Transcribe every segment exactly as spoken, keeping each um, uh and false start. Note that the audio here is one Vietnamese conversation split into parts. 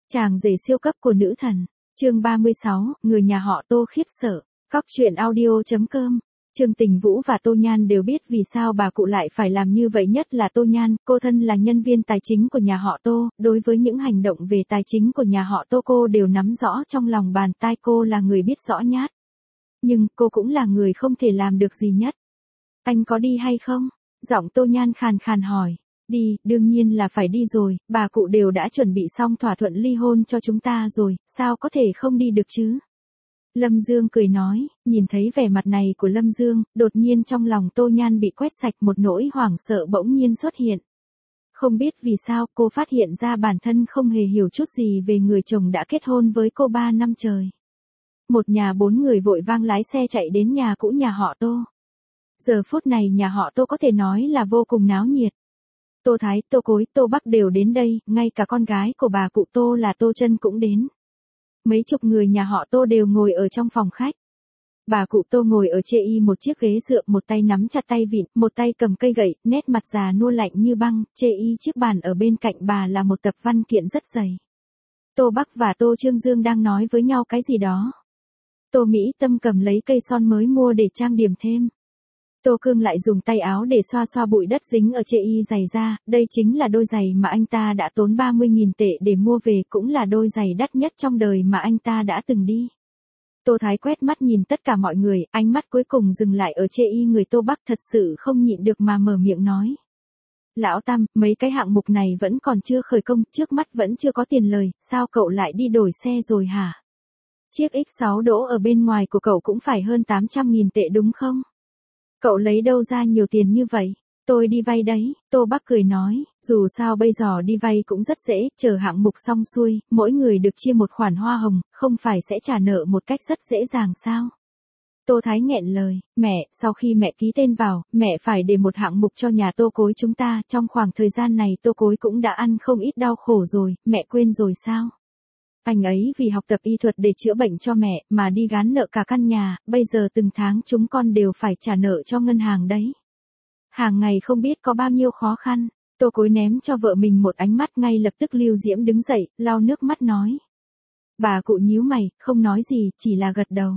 Chàng rể siêu cấp của nữ thần. Chương ba mươi sáu, người nhà họ Tô khiếp sợ. Cóc truyện audio chấm com. Trương Tình Vũ và Tô Nhan đều biết vì sao bà cụ lại phải làm như vậy, nhất là Tô Nhan, cô thân là nhân viên tài chính của nhà họ Tô, đối với những hành động về tài chính của nhà họ Tô cô đều nắm rõ trong lòng bàn tay, cô là người biết rõ nhát. Nhưng cô cũng là người không thể làm được gì nhất. Anh có đi hay không? Giọng Tô Nhan khàn khàn hỏi. Đi, đương nhiên là phải đi rồi, bà cụ đều đã chuẩn bị xong thỏa thuận ly hôn cho chúng ta rồi, sao có thể không đi được chứ? Lâm Dương cười nói, nhìn thấy vẻ mặt này của Lâm Dương, đột nhiên trong lòng Tô Nhan bị quét sạch, một nỗi hoảng sợ bỗng nhiên xuất hiện. Không biết vì sao cô phát hiện ra bản thân không hề hiểu chút gì về người chồng đã kết hôn với cô ba năm trời. Một nhà bốn người vội vang lái xe chạy đến nhà cũ nhà họ Tô. Giờ phút này nhà họ Tô có thể nói là vô cùng náo nhiệt. Tô Thái, Tô Cối, Tô Bắc đều đến đây, ngay cả con gái của bà cụ Tô là Tô Trân cũng đến. Mấy chục người nhà họ Tô đều ngồi ở trong phòng khách. Bà cụ Tô ngồi ở chê y một chiếc ghế dựa, một tay nắm chặt tay vịn, một tay cầm cây gậy, nét mặt già nua lạnh như băng, chê y chiếc bàn ở bên cạnh bà là một tập văn kiện rất dày. Tô Bắc và Tô Trương Dương đang nói với nhau cái gì đó. Tô Mỹ Tâm cầm lấy cây son mới mua để trang điểm thêm. Tô Cương lại dùng tay áo để xoa xoa bụi đất dính ở chê y giày ra, đây chính là đôi giày mà anh ta đã tốn ba mươi nghìn tệ để mua về, cũng là đôi giày đắt nhất trong đời mà anh ta đã từng đi. Tô Thái quét mắt nhìn tất cả mọi người, ánh mắt cuối cùng dừng lại ở chê y người Tô Bắc, thật sự không nhịn được mà mở miệng nói. Lão Tam, mấy cái hạng mục này vẫn còn chưa khởi công, trước mắt vẫn chưa có tiền lời, sao cậu lại đi đổi xe rồi hả? Chiếc ích sáu đỗ ở bên ngoài của cậu cũng phải hơn tám trăm nghìn tệ đúng không? Cậu lấy đâu ra nhiều tiền như vậy? Tôi đi vay đấy, Tô Bắc cười nói, dù sao bây giờ đi vay cũng rất dễ, chờ hạng mục xong xuôi, mỗi người được chia một khoản hoa hồng, không phải sẽ trả nợ một cách rất dễ dàng sao? Tô Thái nghẹn lời, mẹ, sau khi mẹ ký tên vào, mẹ phải để một hạng mục cho nhà Tô Cối chúng ta, trong khoảng thời gian này Tô Cối cũng đã ăn không ít đau khổ rồi, mẹ quên rồi sao? Anh ấy vì học tập y thuật để chữa bệnh cho mẹ, mà đi gán nợ cả căn nhà, bây giờ từng tháng chúng con đều phải trả nợ cho ngân hàng đấy. Hàng ngày không biết có bao nhiêu khó khăn, Tô Cối ném cho vợ mình một ánh mắt, ngay lập tức Lưu Diễm đứng dậy, lau nước mắt nói. Bà cụ nhíu mày, không nói gì, chỉ là gật đầu.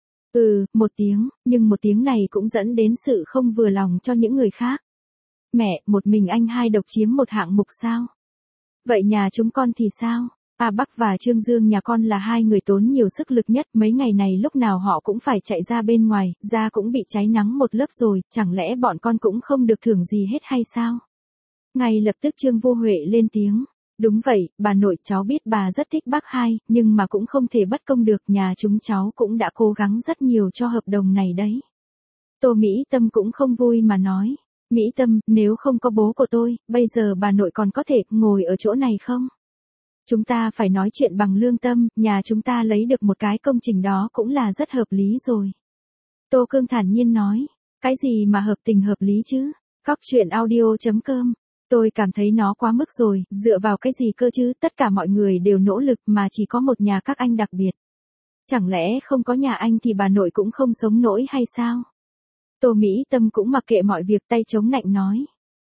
Ừ, một tiếng, nhưng một tiếng này cũng dẫn đến sự không vừa lòng cho những người khác. Mẹ, một mình anh hai độc chiếm một hạng mục sao? Vậy nhà chúng con thì sao? A Bắc và Trương Dương nhà con là hai người tốn nhiều sức lực nhất, mấy ngày này lúc nào họ cũng phải chạy ra bên ngoài, da cũng bị cháy nắng một lớp rồi, chẳng lẽ bọn con cũng không được thưởng gì hết hay sao? Ngay lập tức Trương Vô Huệ lên tiếng. Đúng vậy, bà nội, cháu biết bà rất thích bác hai, nhưng mà cũng không thể bất công được, nhà chúng cháu cũng đã cố gắng rất nhiều cho hợp đồng này đấy. Tô Mỹ Tâm cũng không vui mà nói. Mỹ Tâm, nếu không có bố của tôi, bây giờ bà nội còn có thể ngồi ở chỗ này không? Chúng ta phải nói chuyện bằng lương tâm, nhà chúng ta lấy được một cái công trình đó cũng là rất hợp lý rồi. Tô Cương thản nhiên nói, cái gì mà hợp tình hợp lý chứ? Cóc truyện audio chấm com. Tôi cảm thấy nó quá mức rồi, dựa vào cái gì cơ chứ, tất cả mọi người đều nỗ lực mà chỉ có một nhà các anh đặc biệt. Chẳng lẽ không có nhà anh thì bà nội cũng không sống nổi hay sao? Tô Mỹ Tâm cũng mặc kệ mọi việc, tay chống nạnh nói.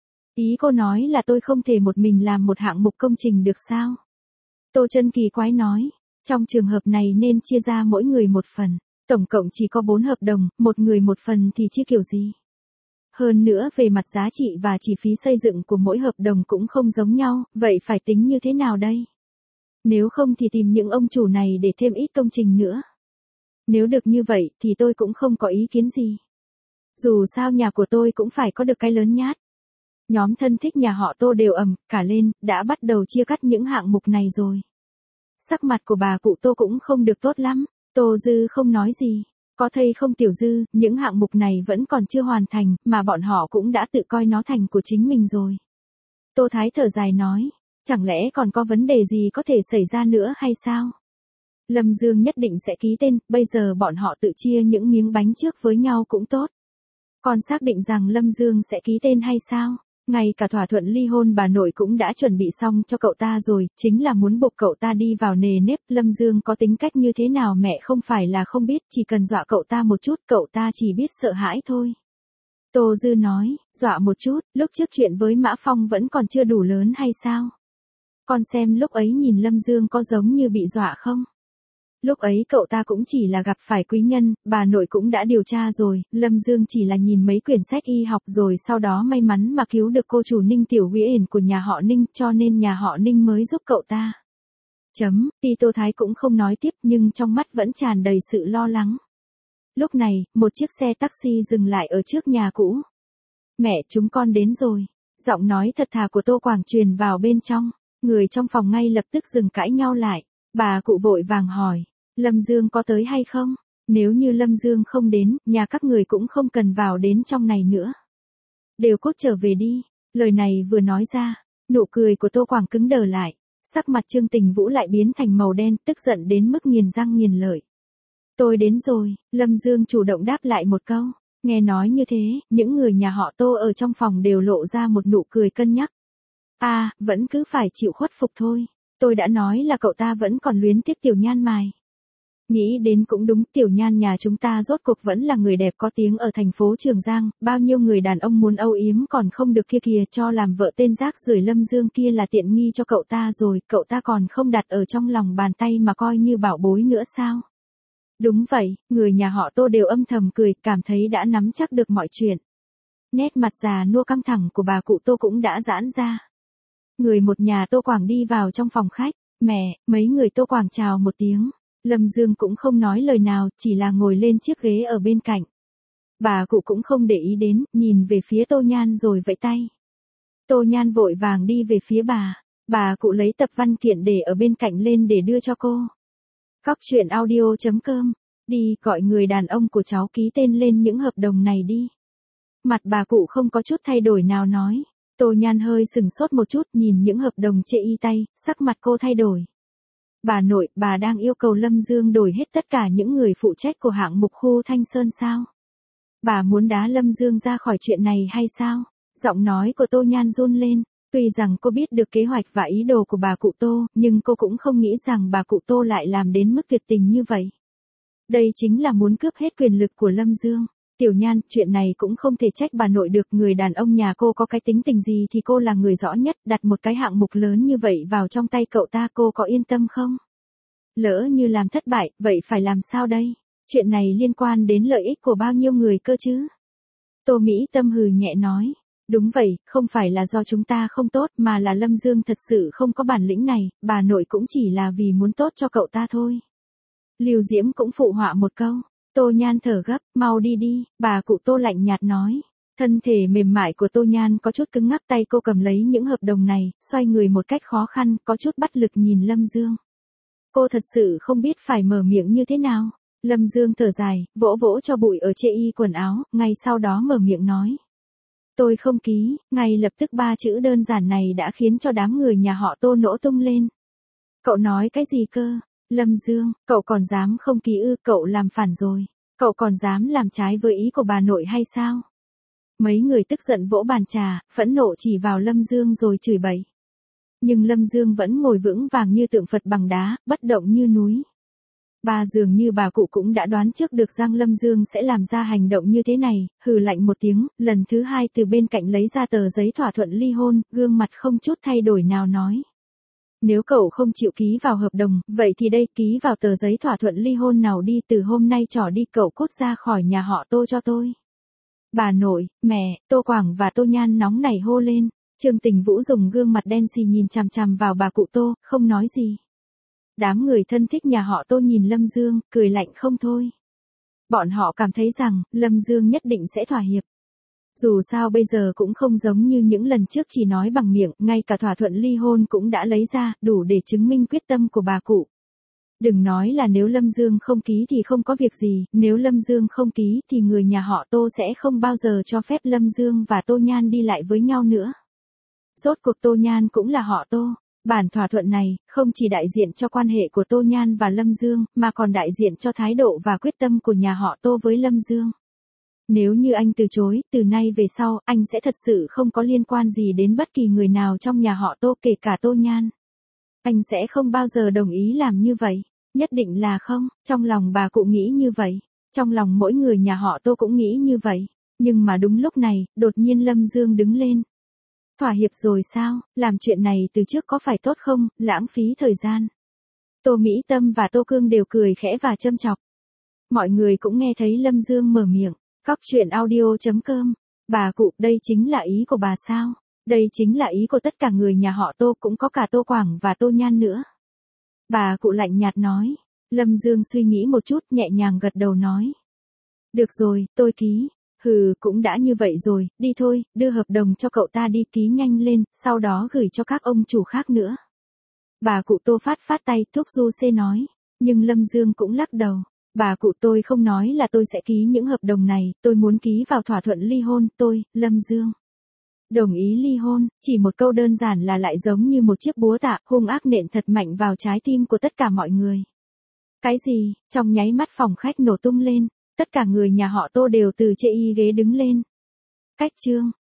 Ý cô nói là tôi không thể một mình làm một hạng mục công trình được sao? Tô Trân kỳ quái nói, trong trường hợp này nên chia ra mỗi người một phần, tổng cộng chỉ có bốn hợp đồng, một người một phần thì chia kiểu gì? Hơn nữa về mặt giá trị và chi phí xây dựng của mỗi hợp đồng cũng không giống nhau, vậy phải tính như thế nào đây? Nếu không thì tìm những ông chủ này để thêm ít công trình nữa. Nếu được như vậy thì tôi cũng không có ý kiến gì. Dù sao nhà của tôi cũng phải có được cái lớn nhát. Nhóm thân thích nhà họ Tô đều ầm cả lên, đã bắt đầu chia cắt những hạng mục này rồi. Sắc mặt của bà cụ Tô cũng không được tốt lắm, Tô Dư không nói gì. Có thấy không Tiểu Dư, những hạng mục này vẫn còn chưa hoàn thành, mà bọn họ cũng đã tự coi nó thành của chính mình rồi. Tô Thái thở dài nói, chẳng lẽ còn có vấn đề gì có thể xảy ra nữa hay sao? Lâm Dương nhất định sẽ ký tên, bây giờ bọn họ tự chia những miếng bánh trước với nhau cũng tốt. Con xác định rằng Lâm Dương sẽ ký tên hay sao? Ngay cả thỏa thuận ly hôn bà nội cũng đã chuẩn bị xong cho cậu ta rồi, chính là muốn buộc cậu ta đi vào nề nếp. Lâm Dương có tính cách như thế nào mẹ không phải là không biết, chỉ cần dọa cậu ta một chút, cậu ta chỉ biết sợ hãi thôi. Tô Dư nói, dọa một chút, lúc trước chuyện với Mã Phong vẫn còn chưa đủ lớn hay sao? Con xem lúc ấy nhìn Lâm Dương có giống như bị dọa không? Lúc ấy cậu ta cũng chỉ là gặp phải quý nhân, bà nội cũng đã điều tra rồi, Lâm Dương chỉ là nhìn mấy quyển sách y học rồi sau đó may mắn mà cứu được cô chủ Ninh Tiểu Uyển của nhà họ Ninh cho nên nhà họ Ninh mới giúp cậu ta. Chấm, Ti Tô Thái cũng không nói tiếp nhưng trong mắt vẫn tràn đầy sự lo lắng. Lúc này, một chiếc xe taxi dừng lại ở trước nhà cũ. Mẹ, chúng con đến rồi. Giọng nói thật thà của Tô Quảng truyền vào bên trong. Người trong phòng ngay lập tức dừng cãi nhau lại. Bà cụ vội vàng hỏi, Lâm Dương có tới hay không? Nếu như Lâm Dương không đến, nhà các người cũng không cần vào đến trong này nữa. Đều cốt trở về đi. Lời này vừa nói ra, nụ cười của Tô Quảng cứng đờ lại. Sắc mặt Trương Tình Vũ lại biến thành màu đen, tức giận đến mức nghiền răng nghiền lợi. Tôi đến rồi, Lâm Dương chủ động đáp lại một câu. Nghe nói như thế, những người nhà họ Tô ở trong phòng đều lộ ra một nụ cười cân nhắc. À, vẫn cứ phải chịu khuất phục thôi. Tôi đã nói là cậu ta vẫn còn luyến tiếc Tiểu Nhan mài. Nghĩ đến cũng đúng, Tiểu Nhan nhà chúng ta rốt cuộc vẫn là người đẹp có tiếng ở thành phố Trường Giang, bao nhiêu người đàn ông muốn âu yếm còn không được kia kìa, cho làm vợ tên rác rưởi Lâm Dương kia là tiện nghi cho cậu ta rồi, cậu ta còn không đặt ở trong lòng bàn tay mà coi như bảo bối nữa sao? Đúng vậy, người nhà họ Tô đều âm thầm cười, cảm thấy đã nắm chắc được mọi chuyện. Nét mặt già nua căng thẳng của bà cụ Tô cũng đã giãn ra. Người một nhà Tô Quảng đi vào trong phòng khách, mẹ, mấy người Tô Quảng chào một tiếng. Lâm Dương cũng không nói lời nào, chỉ là ngồi lên chiếc ghế ở bên cạnh. Bà cụ cũng không để ý đến, nhìn về phía Tô Nhan rồi vẫy tay. Tô Nhan vội vàng đi về phía bà. Bà cụ lấy tập văn kiện để ở bên cạnh lên để đưa cho cô. Cóc truyện audio chấm com. Đi, gọi người đàn ông của cháu ký tên lên những hợp đồng này đi. Mặt bà cụ không có chút thay đổi nào nói. Tô Nhan hơi sừng sốt một chút nhìn những hợp đồng chê y tay, sắc mặt cô thay đổi. Bà nội, bà đang yêu cầu Lâm Dương đổi hết tất cả những người phụ trách của hạng mục khu Thanh Sơn sao? Bà muốn đá Lâm Dương ra khỏi chuyện này hay sao? Giọng nói của Tô Nhan run lên. Tuy rằng cô biết được kế hoạch và ý đồ của bà cụ Tô, nhưng cô cũng không nghĩ rằng bà cụ Tô lại làm đến mức tuyệt tình như vậy. Đây chính là muốn cướp hết quyền lực của Lâm Dương. Tiểu Nhan, chuyện này cũng không thể trách bà nội được, người đàn ông nhà cô có cái tính tình gì thì cô là người rõ nhất, đặt một cái hạng mục lớn như vậy vào trong tay cậu ta cô có yên tâm không? Lỡ như làm thất bại, vậy phải làm sao đây? Chuyện này liên quan đến lợi ích của bao nhiêu người cơ chứ? Tô Mỹ Tâm hừ nhẹ nói. Đúng vậy, không phải là do chúng ta không tốt mà là Lâm Dương thật sự không có bản lĩnh này, bà nội cũng chỉ là vì muốn tốt cho cậu ta thôi. Lưu Diễm cũng phụ họa một câu. Tô Nhan thở gấp, mau đi đi, bà cụ Tô lạnh nhạt nói. Thân thể mềm mại của Tô Nhan có chút cứng ngắc, tay cô cầm lấy những hợp đồng này, xoay người một cách khó khăn, có chút bất lực nhìn Lâm Dương. Cô thật sự không biết phải mở miệng như thế nào. Lâm Dương thở dài, vỗ vỗ cho bụi ở chê y quần áo, ngay sau đó mở miệng nói. Tôi không ký, ngay lập tức ba chữ đơn giản này đã khiến cho đám người nhà họ Tô nổ tung lên. Cậu nói cái gì cơ? Lâm Dương, cậu còn dám không ký ư? Cậu làm phản rồi. Cậu còn dám làm trái với ý của bà nội hay sao? Mấy người tức giận vỗ bàn trà, phẫn nộ chỉ vào Lâm Dương rồi chửi bậy. Nhưng Lâm Dương vẫn ngồi vững vàng như tượng Phật bằng đá, bất động như núi. Bà dường như bà cụ cũng đã đoán trước được rằng Lâm Dương sẽ làm ra hành động như thế này, hừ lạnh một tiếng, lần thứ hai từ bên cạnh lấy ra tờ giấy thỏa thuận ly hôn, gương mặt không chút thay đổi nào nói. Nếu cậu không chịu ký vào hợp đồng, vậy thì đây, ký vào tờ giấy thỏa thuận ly hôn nào đi, từ hôm nay trỏ đi, cậu cút ra khỏi nhà họ Tô cho tôi. Bà nội, mẹ, Tô Quảng và Tô Nhan nóng nảy hô lên. Trương Tình Vũ dùng gương mặt đen xì nhìn chằm chằm vào bà cụ Tô, không nói gì. Đám người thân thích nhà họ Tô nhìn Lâm Dương, cười lạnh không thôi. Bọn họ cảm thấy rằng, Lâm Dương nhất định sẽ thỏa hiệp. Dù sao bây giờ cũng không giống như những lần trước chỉ nói bằng miệng, ngay cả thỏa thuận ly hôn cũng đã lấy ra, đủ để chứng minh quyết tâm của bà cụ. Đừng nói là nếu Lâm Dương không ký thì không có việc gì, nếu Lâm Dương không ký thì người nhà họ Tô sẽ không bao giờ cho phép Lâm Dương và Tô Nhan đi lại với nhau nữa. Rốt cuộc Tô Nhan cũng là họ Tô. Bản thỏa thuận này, không chỉ đại diện cho quan hệ của Tô Nhan và Lâm Dương, mà còn đại diện cho thái độ và quyết tâm của nhà họ Tô với Lâm Dương. Nếu như anh từ chối, từ nay về sau, anh sẽ thật sự không có liên quan gì đến bất kỳ người nào trong nhà họ Tô, kể cả Tô Nhan. Anh sẽ không bao giờ đồng ý làm như vậy. Nhất định là không, trong lòng bà cụ nghĩ như vậy. Trong lòng mỗi người nhà họ Tô cũng nghĩ như vậy. Nhưng mà đúng lúc này, đột nhiên Lâm Dương đứng lên. Thỏa hiệp rồi sao, làm chuyện này từ trước có phải tốt không, lãng phí thời gian. Tô Mỹ Tâm và Tô Cương đều cười khẽ và châm chọc. Mọi người cũng nghe thấy Lâm Dương mở miệng. Cóc truyện audio.com. Bà cụ, đây chính là ý của bà sao? Đây chính là ý của tất cả người nhà họ Tô, cũng có cả Tô Quảng và Tô Nhan nữa. Bà cụ lạnh nhạt nói. Lâm Dương suy nghĩ một chút, nhẹ nhàng gật đầu nói. Được rồi, tôi ký. Hừ, cũng đã như vậy rồi, đi thôi, đưa hợp đồng cho cậu ta đi, ký nhanh lên, sau đó gửi cho các ông chủ khác nữa. Bà cụ Tô phát phát tay, thúc giục xe nói. Nhưng Lâm Dương cũng lắc đầu. Bà cụ, tôi không nói là tôi sẽ ký những hợp đồng này, tôi muốn ký vào thỏa thuận ly hôn, tôi, Lâm Dương. Đồng ý ly hôn, chỉ một câu đơn giản là lại giống như một chiếc búa tạ, hung ác nện thật mạnh vào trái tim của tất cả mọi người. Cái gì, trong nháy mắt phòng khách nổ tung lên, tất cả người nhà họ Tô đều từ chê y ghế đứng lên. Cách chương.